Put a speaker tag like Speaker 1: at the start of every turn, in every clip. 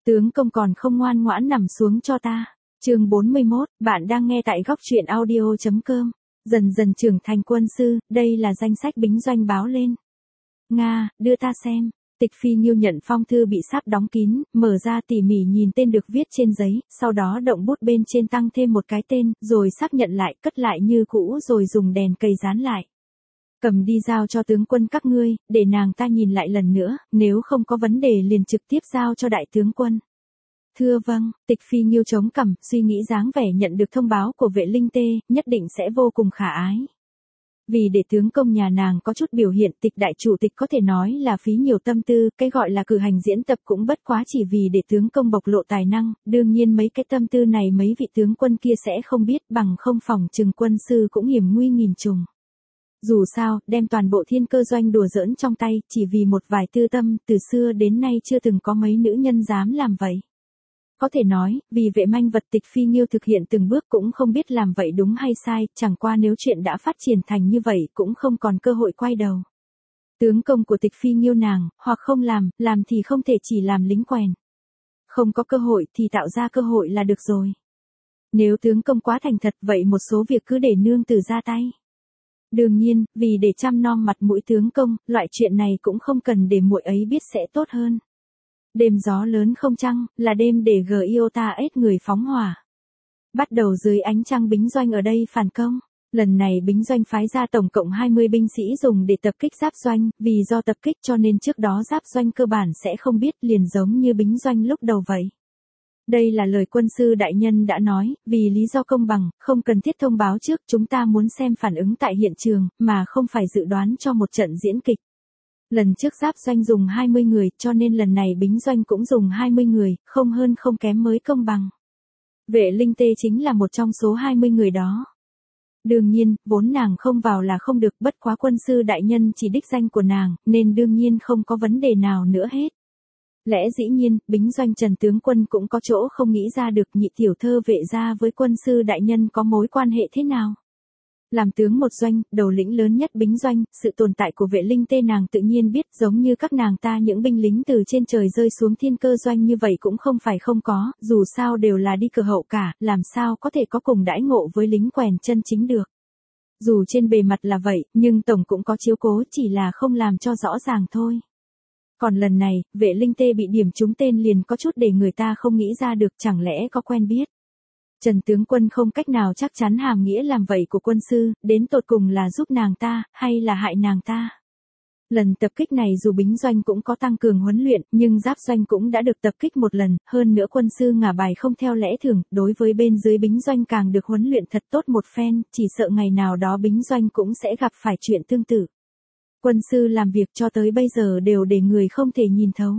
Speaker 1: Tướng công còn không ngoan ngoãn nằm xuống cho ta. Chương 41, bạn đang nghe tại góc truyện audio.com. Dần dần trưởng thành quân sư, đây là danh sách bính doanh báo lên. Nga, đưa ta xem. Tịch Phi Nghiêu nhận phong thư bị sáp đóng kín, mở ra tỉ mỉ nhìn tên được viết trên giấy, sau đó động bút bên trên tăng thêm một cái tên, rồi xác nhận lại, cất lại như cũ rồi dùng đèn cây dán lại. Cầm đi giao cho tướng quân các ngươi, để nàng ta nhìn lại lần nữa, nếu không có vấn đề liền trực tiếp giao cho đại tướng quân. Thưa vâng, Tịch Phi Nghiêu chống cằm, suy nghĩ dáng vẻ nhận được thông báo của Vệ Linh Tê, nhất định sẽ vô cùng khả ái. Vì để tướng công nhà nàng có chút biểu hiện, Tịch đại chủ tịch có thể nói là phí nhiều tâm tư, cái gọi là cử hành diễn tập cũng bất quá chỉ vì để tướng công bộc lộ tài năng, đương nhiên mấy cái tâm tư này mấy vị tướng quân kia sẽ không biết, bằng không phòng trừng quân sư cũng hiểm nguy nghìn trùng. Dù sao, đem toàn bộ Thiên Cơ doanh đùa giỡn trong tay, chỉ vì một vài tư tâm, từ xưa đến nay chưa từng có mấy nữ nhân dám làm vậy. Có thể nói, vì Vệ Manh Vật Tịch Phi Nghiêu thực hiện từng bước cũng không biết làm vậy đúng hay sai, chẳng qua nếu chuyện đã phát triển thành như vậy cũng không còn cơ hội quay đầu. Tướng công của Tịch Phi Nghiêu nàng, hoặc không làm thì không thể chỉ làm lính quèn. Không có cơ hội thì tạo ra cơ hội là được rồi. Nếu tướng công quá thành thật vậy một số việc cứ để nương tử ra tay. Đương nhiên, vì để chăm nom mặt mũi tướng công, loại chuyện này cũng không cần để muội ấy biết sẽ tốt hơn. Đêm gió lớn không trăng, là đêm để Giota ết người phóng hỏa. Bắt đầu dưới ánh trăng bính doanh ở đây phản công. Lần này bính doanh phái ra tổng cộng 20 binh sĩ dùng để tập kích giáp doanh, vì do tập kích cho nên trước đó giáp doanh cơ bản sẽ không biết, liền giống như bính doanh lúc đầu vậy. Đây là lời quân sư đại nhân đã nói, vì lý do công bằng, không cần thiết thông báo trước, chúng ta muốn xem phản ứng tại hiện trường, mà không phải dự đoán cho một trận diễn kịch. Lần trước giáp doanh dùng 20 người, cho nên lần này bính doanh cũng dùng 20 người, không hơn không kém mới công bằng. Vệ Linh Tê chính là một trong số 20 người đó. Đương nhiên, vốn nàng không vào là không được, bất quá quân sư đại nhân chỉ đích danh của nàng, nên đương nhiên không có vấn đề nào nữa hết. Lẽ dĩ nhiên, bính doanh Trần tướng quân cũng có chỗ không nghĩ ra được nhị tiểu thơ Vệ gia với quân sư đại nhân có mối quan hệ thế nào. Làm tướng một doanh, đầu lĩnh lớn nhất bính doanh, sự tồn tại của Vệ Linh Tê nàng tự nhiên biết, giống như các nàng ta những binh lính từ trên trời rơi xuống Thiên Cơ doanh như vậy cũng không phải không có, dù sao đều là đi cửa hậu cả, làm sao có thể có cùng đãi ngộ với lính quèn chân chính được. Dù trên bề mặt là vậy, nhưng tổng cũng có chiếu cố, chỉ là không làm cho rõ ràng thôi. Còn lần này, Vệ Linh Tê bị điểm trúng tên liền có chút để người ta không nghĩ ra được, chẳng lẽ có quen biết. Trần tướng quân không cách nào chắc chắn hàm nghĩa làm vậy của quân sư, đến tột cùng là giúp nàng ta, hay là hại nàng ta. Lần tập kích này dù bính doanh cũng có tăng cường huấn luyện, nhưng giáp doanh cũng đã được tập kích một lần, hơn nữa quân sư ngả bài không theo lẽ thường, đối với bên dưới bính doanh càng được huấn luyện thật tốt một phen, chỉ sợ ngày nào đó bính doanh cũng sẽ gặp phải chuyện tương tự. Quân sư làm việc cho tới bây giờ đều để người không thể nhìn thấu.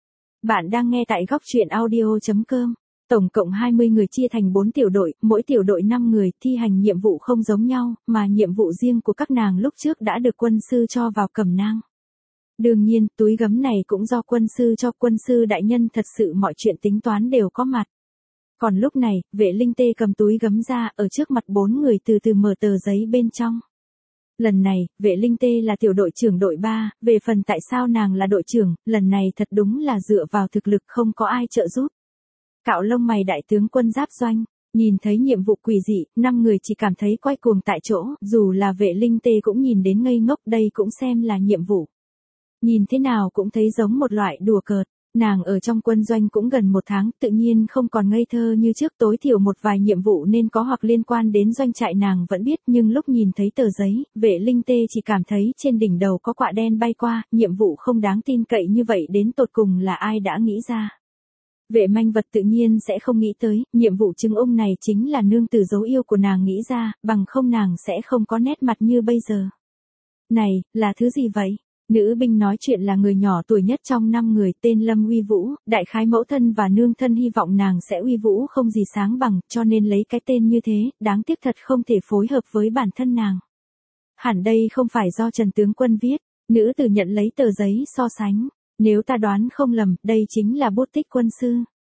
Speaker 1: Bạn đang nghe tại góc truyện audio.com. Tổng cộng 20 người chia thành 4 tiểu đội, mỗi tiểu đội 5 người, thi hành nhiệm vụ không giống nhau, mà nhiệm vụ riêng của các nàng lúc trước đã được quân sư cho vào cẩm nang. Đương nhiên, túi gấm này cũng do quân sư cho, quân sư đại nhân thật sự mọi chuyện tính toán đều có mặt. Còn lúc này, Vệ Linh Tê cầm túi gấm ra, ở trước mặt 4 người từ từ mở tờ giấy bên trong. Lần này, Vệ Linh Tê là tiểu đội trưởng đội 3, về phần tại sao nàng là đội trưởng, lần này thật đúng là dựa vào thực lực không có ai trợ giúp. Cạo lông mày đại tướng quân giáp doanh, nhìn thấy nhiệm vụ quỷ dị, 5 người chỉ cảm thấy quay cuồng tại chỗ, dù là Vệ Linh Tê cũng nhìn đến ngây ngốc, đây cũng xem là nhiệm vụ. Nhìn thế nào cũng thấy giống một loại đùa cợt, nàng ở trong quân doanh cũng gần 1 tháng, tự nhiên không còn ngây thơ như trước, tối thiểu một vài nhiệm vụ nên có hoặc liên quan đến doanh trại nàng vẫn biết, nhưng lúc nhìn thấy tờ giấy, Vệ Linh Tê chỉ cảm thấy trên đỉnh đầu có quạ đen bay qua, nhiệm vụ không đáng tin cậy như vậy đến tột cùng là ai đã nghĩ ra. Vệ Manh Vật tự nhiên sẽ không nghĩ tới, nhiệm vụ trứng ung này chính là nương tử dấu yêu của nàng nghĩ ra, bằng không nàng sẽ không có nét mặt như bây giờ. Này, là thứ gì vậy? Nữ binh nói chuyện là người nhỏ tuổi nhất trong 5 người, tên Lâm Uy Vũ, đại khái mẫu thân và nương thân hy vọng nàng sẽ uy vũ không gì sáng bằng, cho nên lấy cái tên như thế, đáng tiếc thật không thể phối hợp với bản thân nàng. Hẳn đây không phải do Trần tướng quân viết, nữ tử nhận lấy tờ giấy so sánh. Nếu ta đoán không lầm, đây chính là bút tích quân sư.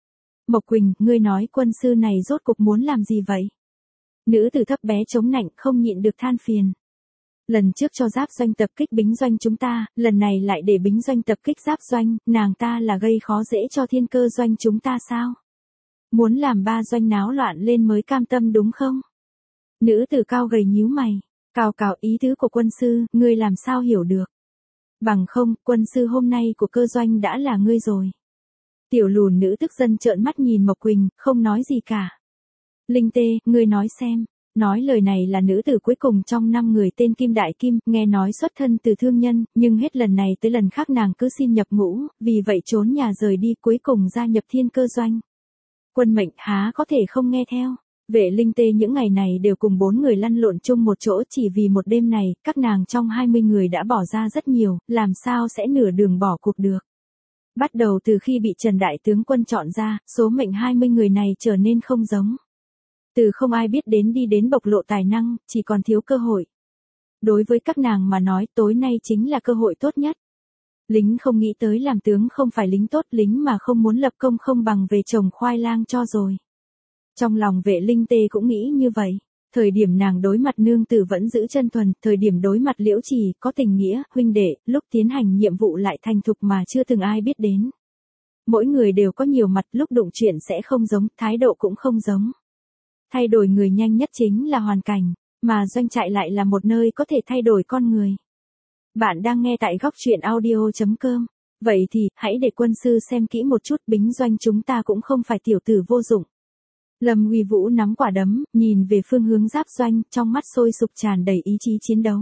Speaker 1: Mộc Quỳnh, ngươi nói quân sư này rốt cục muốn làm gì vậy? Nữ tử thấp bé chống nạnh không nhịn được than phiền. Lần trước cho Giáp Doanh tập kích Bính Doanh chúng ta, lần này lại để Bính Doanh tập kích Giáp Doanh, nàng ta là gây khó dễ cho Thiên Cơ Doanh chúng ta sao? Muốn làm ba doanh náo loạn lên mới cam tâm đúng không? Nữ tử cao gầy nhíu mày. Cào cào, ý tứ của quân sư, ngươi làm sao hiểu được? Bằng không, quân sư hôm nay của Cơ Doanh đã là ngươi rồi. Tiểu lùn nữ tức giận trợn mắt nhìn Mộc Quỳnh, không nói gì cả. Linh Tê, ngươi nói xem. Nói lời này là nữ tử cuối cùng trong 5 người tên Kim Đại Kim, nghe nói xuất thân từ thương nhân, nhưng hết lần này tới lần khác nàng cứ xin nhập ngũ, vì vậy trốn nhà rời đi cuối cùng gia nhập Thiên Cơ Doanh. Quân mệnh há có thể không nghe theo. Vệ Linh Tê những ngày này đều cùng 4 người lăn lộn chung một chỗ chỉ vì một đêm này, các nàng trong 20 người đã bỏ ra rất nhiều, làm sao sẽ nửa đường bỏ cuộc được. Bắt đầu từ khi bị Trần Đại Tướng Quân chọn ra, số mệnh 20 người này trở nên không giống. Từ không ai biết đến đi đến bộc lộ tài năng, chỉ còn thiếu cơ hội. Đối với các nàng mà nói tối nay chính là cơ hội tốt nhất. Lính không nghĩ tới làm tướng không phải lính tốt, lính mà không muốn lập công không bằng về trồng khoai lang cho rồi. Trong lòng Vệ Linh Tê cũng nghĩ như vậy. Thời điểm nàng đối mặt nương tử vẫn giữ chân thuần, thời điểm đối mặt Liễu Trì có tình nghĩa, huynh đệ, lúc tiến hành nhiệm vụ lại thành thục mà chưa từng ai biết đến. Mỗi người đều có nhiều mặt, lúc đụng chuyện sẽ không giống, thái độ cũng không giống. Thay đổi người nhanh nhất chính là hoàn cảnh, mà doanh trại lại là một nơi có thể thay đổi con người. Bạn đang nghe tại góc truyện audio.com. Vậy thì, hãy để quân sư xem kỹ một chút, Bính Doanh chúng ta cũng không phải tiểu tử vô dụng. Lâm Uy Vũ nắm quả đấm, nhìn về phương hướng Giáp Doanh, trong mắt sôi sục tràn đầy ý chí chiến đấu.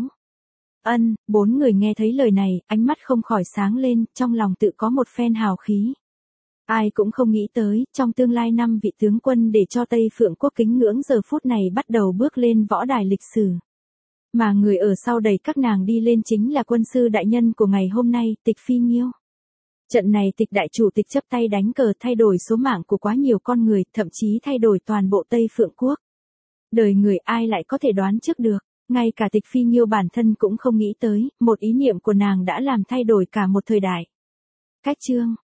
Speaker 1: 4 người nghe thấy lời này, ánh mắt không khỏi sáng lên, trong lòng tự có một phen hào khí. Ai cũng không nghĩ tới, trong tương lai 5 vị tướng quân để cho Tây Phượng quốc kính ngưỡng giờ phút này bắt đầu bước lên võ đài lịch sử. Mà người ở sau đẩy các nàng đi lên chính là quân sư đại nhân của ngày hôm nay, Tịch Phi Nghiêu. Trận này Tịch đại chủ tịch chấp tay đánh cờ thay đổi số mạng của quá nhiều con người, thậm chí thay đổi toàn bộ Tây Phượng quốc. Đời người ai lại có thể đoán trước được, ngay cả Tịch Phi Nghiêu bản thân cũng không nghĩ tới, một ý niệm của nàng đã làm thay đổi cả một thời đại. Cách chương